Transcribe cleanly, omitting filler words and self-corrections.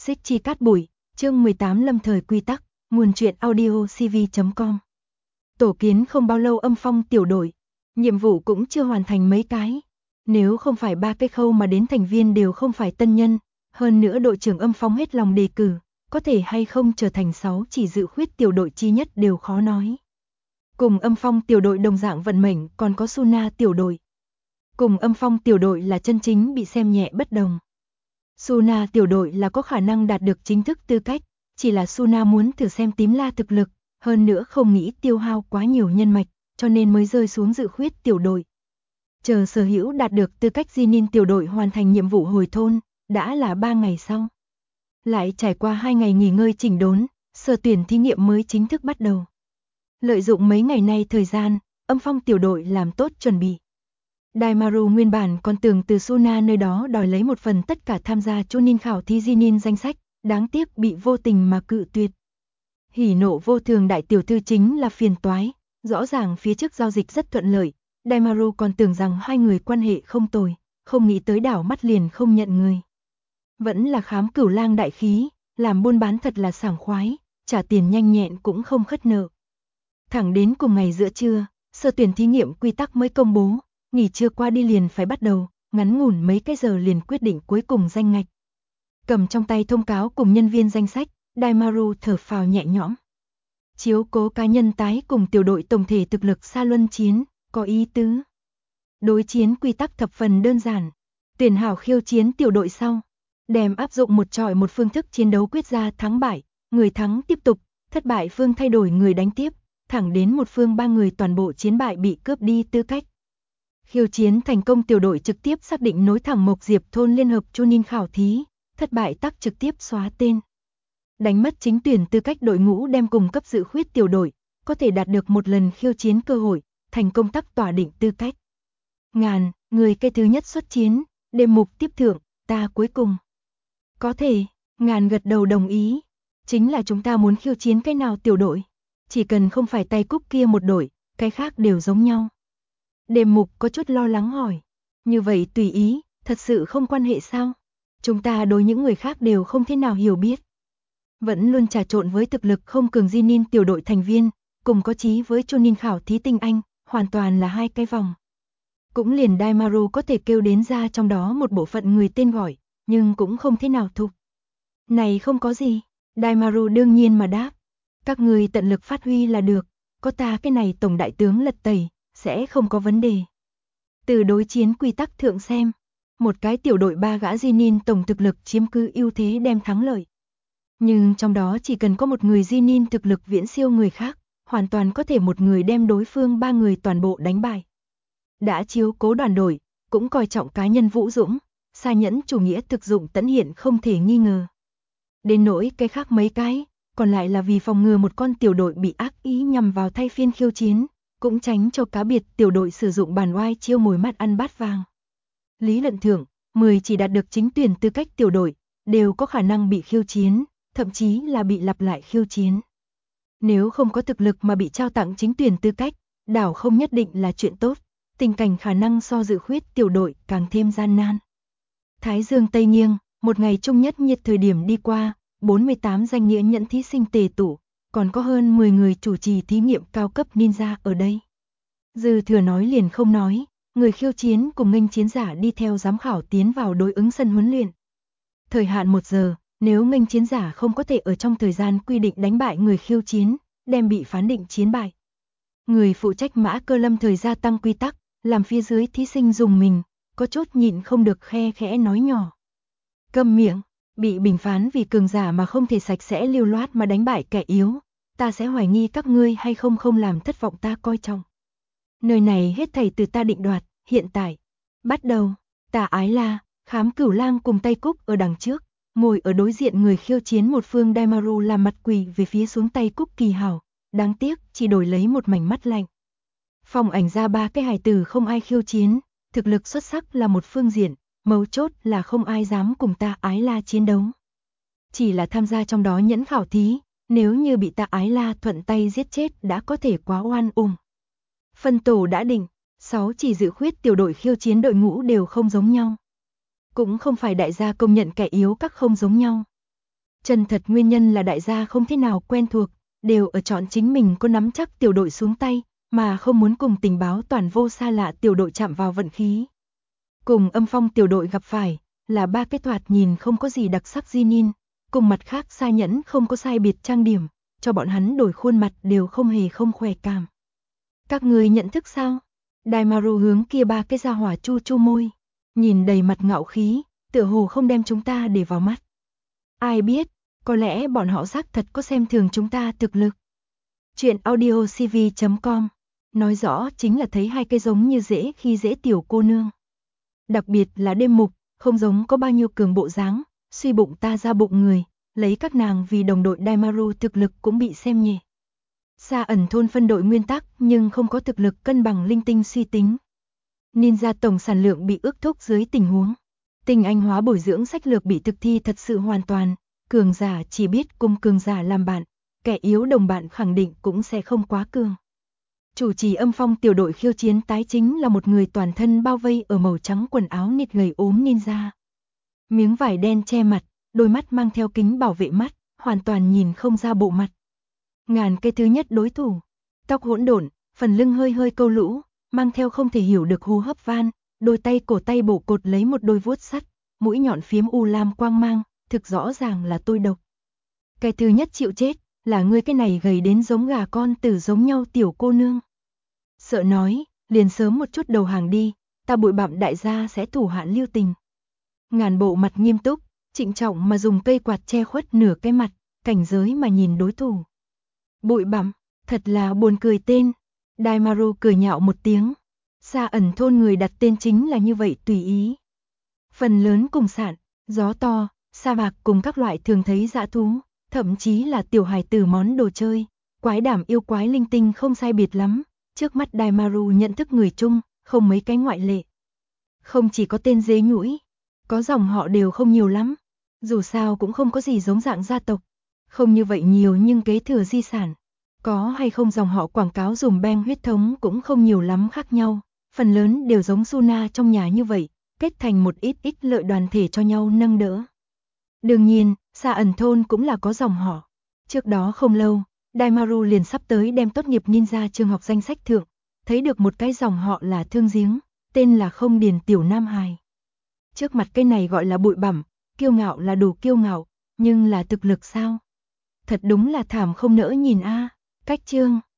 Xích chi cát bụi, chương 18 lâm thời quy tắc, nguồn truyện audio cv.com. Tổ kiến không bao lâu Âm Phong tiểu đội, nhiệm vụ cũng chưa hoàn thành mấy cái. Nếu không phải 3 cái khâu mà đến thành viên đều không phải tân nhân, hơn nữa đội trưởng Âm Phong hết lòng đề cử, có thể hay không trở thành 6 chỉ dự khuyết tiểu đội chi nhất đều khó nói. Cùng Âm Phong tiểu đội đồng dạng vận mệnh còn có Suna tiểu đội. Cùng Âm Phong tiểu đội là chân chính bị xem nhẹ bất đồng. Suna tiểu đội là có khả năng đạt được chính thức tư cách, chỉ là Suna muốn thử xem Tím La thực lực, hơn nữa không nghĩ tiêu hao quá nhiều nhân mạch, cho nên mới rơi xuống dự khuyết tiểu đội. Chờ sở hữu đạt được tư cách Jinin tiểu đội hoàn thành nhiệm vụ hồi thôn, đã là 3 ngày sau. Lại trải qua 2 ngày nghỉ ngơi chỉnh đốn, sở tuyển thí nghiệm mới chính thức bắt đầu. Lợi dụng mấy ngày nay thời gian, Âm Phong tiểu đội làm tốt chuẩn bị. Daimaru nguyên bản còn tưởng từ Suna nơi đó đòi lấy một phần tất cả tham gia Chunin khảo thí Jinin danh sách, đáng tiếc bị vô tình mà cự tuyệt. Hỉ nộ vô thường đại tiểu thư chính là phiền toái, rõ ràng phía trước giao dịch rất thuận lợi, Daimaru còn tưởng rằng hai người quan hệ không tồi, không nghĩ tới đảo mắt liền không nhận người. Vẫn là khám cửu lang đại khí, làm buôn bán thật là sảng khoái, trả tiền nhanh nhẹn cũng không khất nợ. Thẳng đến cùng ngày giữa trưa, sở tuyển thí nghiệm quy tắc mới công bố, nghỉ trưa qua đi liền phải bắt đầu, ngắn ngủn mấy cái giờ liền quyết định cuối cùng danh ngạch. Cầm trong tay thông cáo cùng nhân viên danh sách, Daimaru thở phào nhẹ nhõm. Chiếu cố cá nhân tái cùng tiểu đội tổng thể thực lực xa luân chiến, có ý tứ. Đối chiến quy tắc thập phần đơn giản, tuyển hảo khiêu chiến tiểu đội sau, đem áp dụng một chọi một phương thức chiến đấu quyết ra thắng bại, người thắng tiếp tục, thất bại phương thay đổi người đánh tiếp, thẳng đến một phương 3 người toàn bộ chiến bại bị cướp đi tư cách. Khiêu chiến thành công tiểu đội trực tiếp xác định nối thẳng Mộc Diệp thôn liên hợp Chunin khảo thí, thất bại tắc trực tiếp xóa tên. Đánh mất chính tuyển tư cách đội ngũ đem cùng cấp dự khuyết tiểu đội, có thể đạt được một lần khiêu chiến cơ hội, thành công tắc tỏa định tư cách. Ngàn, người cái thứ nhất xuất chiến, đêm mục tiếp thưởng, ta cuối cùng. Có thể, Ngàn gật đầu đồng ý, chính là chúng ta muốn khiêu chiến cái nào tiểu đội, chỉ cần không phải tay cúc kia một đội, cái khác đều giống nhau. Đêm mục có chút lo lắng hỏi, như vậy tùy ý, thật sự không quan hệ sao? Chúng ta đối những người khác đều không thế nào hiểu biết. Vẫn luôn trà trộn với thực lực không cường Jinin tiểu đội thành viên, cùng có chí với Chunin khảo thí tinh anh, hoàn toàn là hai cái vòng. Cũng liền Daimaru có thể kêu đến ra trong đó một bộ phận người tên gọi, nhưng cũng không thế nào thục. Này không có gì, Daimaru đương nhiên mà đáp. Các người tận lực phát huy là được, có ta cái này tổng đại tướng lật tẩy, sẽ không có vấn đề. Từ đối chiến quy tắc thượng xem, một cái tiểu đội 3 gã Jinin tổng thực lực chiếm cứ ưu thế đem thắng lợi. Nhưng trong đó chỉ cần có một người Jinin thực lực viễn siêu người khác, hoàn toàn có thể một người đem đối phương 3 người toàn bộ đánh bại. Đã chiếu cố đoàn đội, cũng coi trọng cá nhân vũ dũng, xa nhẫn chủ nghĩa thực dụng tận hiện không thể nghi ngờ. Đến nỗi cái khác mấy cái, còn lại là vì phòng ngừa một con tiểu đội bị ác ý nhằm vào thay phiên khiêu chiến, cũng tránh cho cá biệt tiểu đội sử dụng bàn oai chiêu mồi mắt ăn bát vàng. Lý luận thưởng, 10 chỉ đạt được chính tuyển tư cách tiểu đội, đều có khả năng bị khiêu chiến, thậm chí là bị lặp lại khiêu chiến. Nếu không có thực lực mà bị trao tặng chính tuyển tư cách, đảo không nhất định là chuyện tốt, tình cảnh khả năng so dự khuyết tiểu đội càng thêm gian nan. Thái Dương Tây Nghiêng, một ngày trung nhất nhiệt thời điểm đi qua, 48 danh nghĩa nhẫn thí sinh tề tụ, còn có hơn 10 người chủ trì thí nghiệm cao cấp ninja ở đây. Dư thừa nói liền không nói, người khiêu chiến cùng nghênh chiến giả đi theo giám khảo tiến vào đối ứng sân huấn luyện. Thời hạn 1 giờ, nếu nghênh chiến giả không có thể ở trong thời gian quy định đánh bại người khiêu chiến, đem bị phán định chiến bại. Người phụ trách Mã Cơ lâm thời gia tăng quy tắc, làm phía dưới thí sinh dùng mình, có chút nhịn không được khe khẽ nói nhỏ. Câm miệng, bị bình phán vì cường giả mà không thể sạch sẽ lưu loát mà đánh bại kẻ yếu, ta sẽ hoài nghi các ngươi hay không làm thất vọng ta coi trọng. Nơi này hết thảy từ ta định đoạt, hiện tại, bắt đầu, Tà Ái La, Khám Cửu Lang cùng Tay Cúc ở đằng trước, ngồi ở đối diện người khiêu chiến một phương Daimaru làm mặt quỳ về phía xuống Tay Cúc kỳ hảo, đáng tiếc chỉ đổi lấy một mảnh mắt lạnh. Phòng ảnh ra 3 cái hài tử không ai khiêu chiến, thực lực xuất sắc là một phương diện, mấu chốt là không ai dám cùng Ta Ái La chiến đấu. Chỉ là tham gia trong đó nhẫn khảo thí, nếu như bị Ta Ái La thuận tay giết chết đã có thể quá oan Phân tổ đã định, 6 chỉ dự khuyết tiểu đội khiêu chiến đội ngũ đều không giống nhau. Cũng không phải đại gia công nhận kẻ yếu các không giống nhau. Chân thật nguyên nhân là đại gia không thế nào quen thuộc, đều ở chọn chính mình có nắm chắc tiểu đội xuống tay, mà không muốn cùng tình báo toàn vô xa lạ tiểu đội chạm vào vận khí. Cùng Âm Phong tiểu đội gặp phải, là ba cái thoạt nhìn không có gì đặc sắc Jinin, cùng mặt khác Sa Nhẫn không có sai biệt trang điểm, cho bọn hắn đổi khuôn mặt đều không hề không khỏe cảm. Các người nhận thức sao? Daimaru hướng kia ba cái gia hỏa chu chu môi, nhìn đầy mặt ngạo khí, tựa hồ không đem chúng ta để vào mắt. Ai biết, có lẽ bọn họ xác thật có xem thường chúng ta thực lực. Chuyện audiocv.com nói rõ chính là thấy hai cái giống như dễ khi dễ tiểu cô nương. Đặc biệt là đêm mục, không giống có bao nhiêu cường bộ dáng, suy bụng ta ra bụng người, lấy các nàng vì đồng đội Daimaru thực lực cũng bị xem nhẹ. Sa ẩn thôn phân đội nguyên tắc nhưng không có thực lực cân bằng linh tinh suy tính. Ninja tổng sản lượng bị ước thúc dưới tình huống. Tinh anh hóa bồi dưỡng sách lược bị thực thi thật sự hoàn toàn, cường giả chỉ biết cùng cường giả làm bạn, kẻ yếu đồng bạn khẳng định cũng sẽ không quá cường. Chủ trì Âm Phong tiểu đội khiêu chiến tái chính là một người toàn thân bao vây ở màu trắng quần áo nịt gầy ốm ninja. Miếng vải đen che mặt, đôi mắt mang theo kính bảo vệ mắt, hoàn toàn nhìn không ra bộ mặt. Ngàn cây thứ nhất đối thủ, tóc hỗn độn, phần lưng hơi hơi câu lũ, mang theo không thể hiểu được hô hấp van, đôi tay cổ tay bổ cột lấy một đôi vuốt sắt, mũi nhọn phiếm u lam quang mang, thực rõ ràng là tôi độc. Cái thứ nhất chịu chết, là ngươi cái này gầy đến giống gà con tử giống nhau tiểu cô nương. Sợ nói, liền sớm một chút đầu hàng đi, ta bụi bặm đại gia sẽ thủ hạn lưu tình. Ngàn bộ mặt nghiêm túc, trịnh trọng mà dùng cây quạt che khuất nửa cái mặt, cảnh giới mà nhìn đối thủ. Bụi bặm, thật là buồn cười tên. Daimaru cười nhạo một tiếng. Sa ẩn thôn người đặt tên chính là như vậy tùy ý. Phần lớn cùng sản, gió to, sa mạc cùng các loại thường thấy dã thú, thậm chí là tiểu hài tử món đồ chơi, quái đảm yêu quái linh tinh không sai biệt lắm. Trước mắt Daimaru nhận thức người chung, không mấy cái ngoại lệ. Không chỉ có tên dế nhũi, có dòng họ đều không nhiều lắm. Dù sao cũng không có gì giống dạng gia tộc. Không như vậy nhiều nhưng kế thừa di sản. Có hay không dòng họ quảng cáo dùm beng huyết thống cũng không nhiều lắm khác nhau. Phần lớn đều giống Suna trong nhà như vậy, kết thành một ít ích lợi đoàn thể cho nhau nâng đỡ. Đương nhiên, Sa ẩn thôn cũng là có dòng họ. Trước đó không lâu, Daimaru liền sắp tới đem tốt nghiệp ninja trường học danh sách thượng, thấy được một cái dòng họ là Thương Giếng, tên là Không Điền Tiểu Nam Hài. Trước mặt cái này gọi là bụi bặm, kiêu ngạo là đủ kiêu ngạo, nhưng là thực lực sao? Thật đúng là thảm không nỡ nhìn a. Cách chương